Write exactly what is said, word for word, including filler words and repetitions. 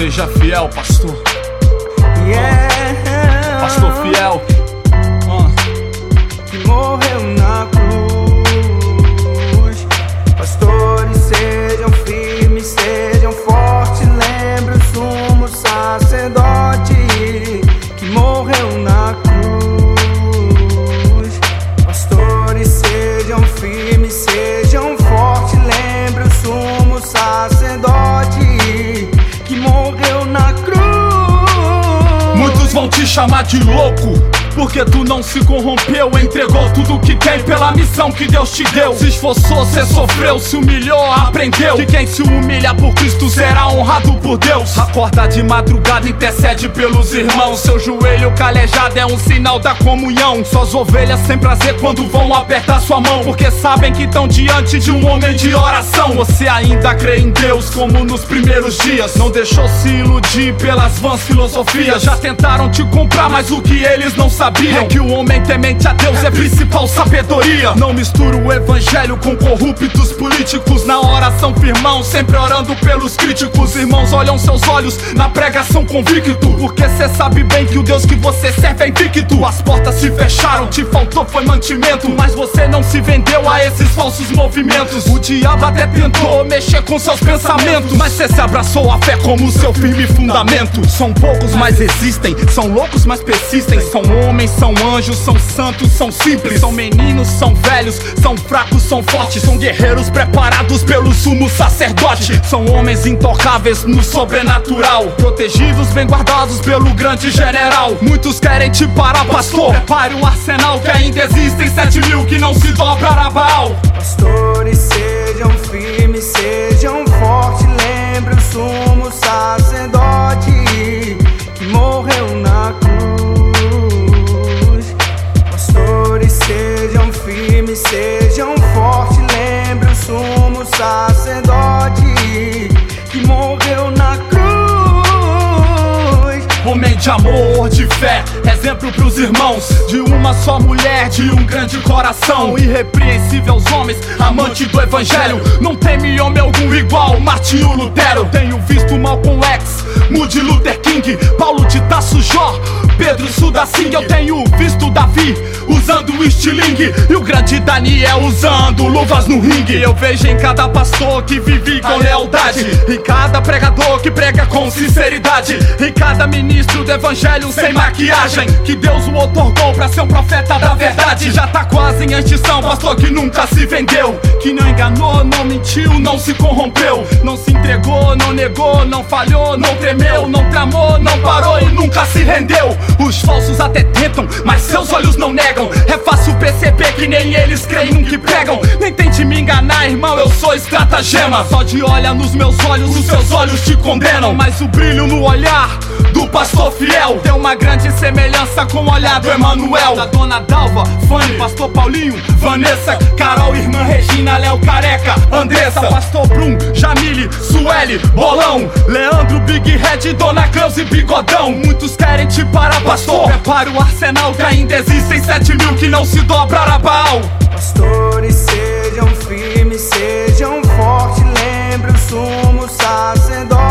Seja fiel, pastor. Yeah. Pastor fiel. uh. Que morreu na cruz. Pastores, sejam firmes, sejam fortes. Lembre o sumo sacerdote que morreu na cruz. Pastores, sejam firmes, sejam fortes. Lembre o sumo sacerdote que morreu na cruz. Muitos vão te chamar de louco, porque tu não se corrompeu, entregou tudo que tem pela missão que Deus te deu. Se esforçou, cê sofreu, se humilhou, aprendeu que quem se humilha por Cristo será honrado por Deus. Acorda de madrugada, intercede pelos irmãos. Seu joelho calejado é um sinal da comunhão. Suas ovelhas sem prazer quando vão apertar sua mão, porque sabem que estão diante de um homem de oração. Você ainda crê em Deus como nos primeiros dias, não deixou se iludir pelas vãs filosofias. Já tentaram te comprar, mas o que eles não sabiam é que o homem temente a Deus é principal sabedoria. Não mistura o evangelho com corruptos políticos. Na oração firmão, sempre orando pelos críticos. Irmãos olham seus olhos na pregação convicto, porque cê sabe bem que o Deus que você serve é invicto. As portas se fecharam, te faltou foi mantimento, mas você não se vendeu a esses falsos movimentos. O diabo até tentou mexer com seus pensamentos, mas cê se abraçou a fé como seu firme fundamento. São poucos, mas existem, são loucos, mas persistem. São homens, são anjos, são santos, são simples. São meninos, são velhos, são fracos, são fortes. São guerreiros preparados pelo sumo sacerdote. São homens intocáveis no sobrenatural, protegidos, bem guardados pelo grande general. Muitos querem te parar, pastor. Prepare o arsenal, que ainda existem sete mil que não se dobrará a Baal. Pastores, sejam firmes, sejam fortes. Lembre o sumo sacerdote que morreu na cruz. Pastores, sejam firmes, sejam fortes. Lembre o sumo sacerdote que morreu na cruz. Homem de amor, de fé, exemplo pros irmãos, de uma só mulher, de um grande coração. Irrepreensível aos homens, amante do evangelho. Não teme homem algum igual Martinho Lutero. Tenho visto Malcolm X, Moody Luther King, Paulo de Tarso, Jó, Pedro Sudacing. Eu tenho visto Davi usando o estilingue e o grande Daniel usando luvas no ringue. Eu vejo em cada pastor que vive com lealdade, em cada pregador que prega com sinceridade, em cada ministro do evangelho sem maquiagem, que Deus o otorgou pra ser um profeta da verdade. Já tá quase em extinção, pastor que nunca se vendeu, que não enganou, não mentiu, não se corrompeu, não se entregou, não negou, não falhou, não tremeu, não tramou, não parou e nunca se rendeu. Os falsos até tentam, mas seus olhos não negam. É fácil perceber que nem eles creem no que pregam. Nem tente me enganar, irmão, eu sou estratagema. Só de olhar nos meus olhos, os seus olhos te condenam. Mas o brilho no olhar do pastor fiel tem uma grande semelhança com o olhar do Emanuel, da dona Dalva, Fanny, pastor Paulinho, Vanessa, Carol, irmã Regina, Léo Careca, Andressa, pastor Brum, Jamile, Sueli, Bolão, Leandro, Big Red, Dona Cleusa e Bigodão. Muitos querem te parar, pastor. Prepare o arsenal, que ainda existem sete mil que não se dobrará a Baal. Pastores, sejam firmes, sejam fortes. Lembre o sumo sacerdote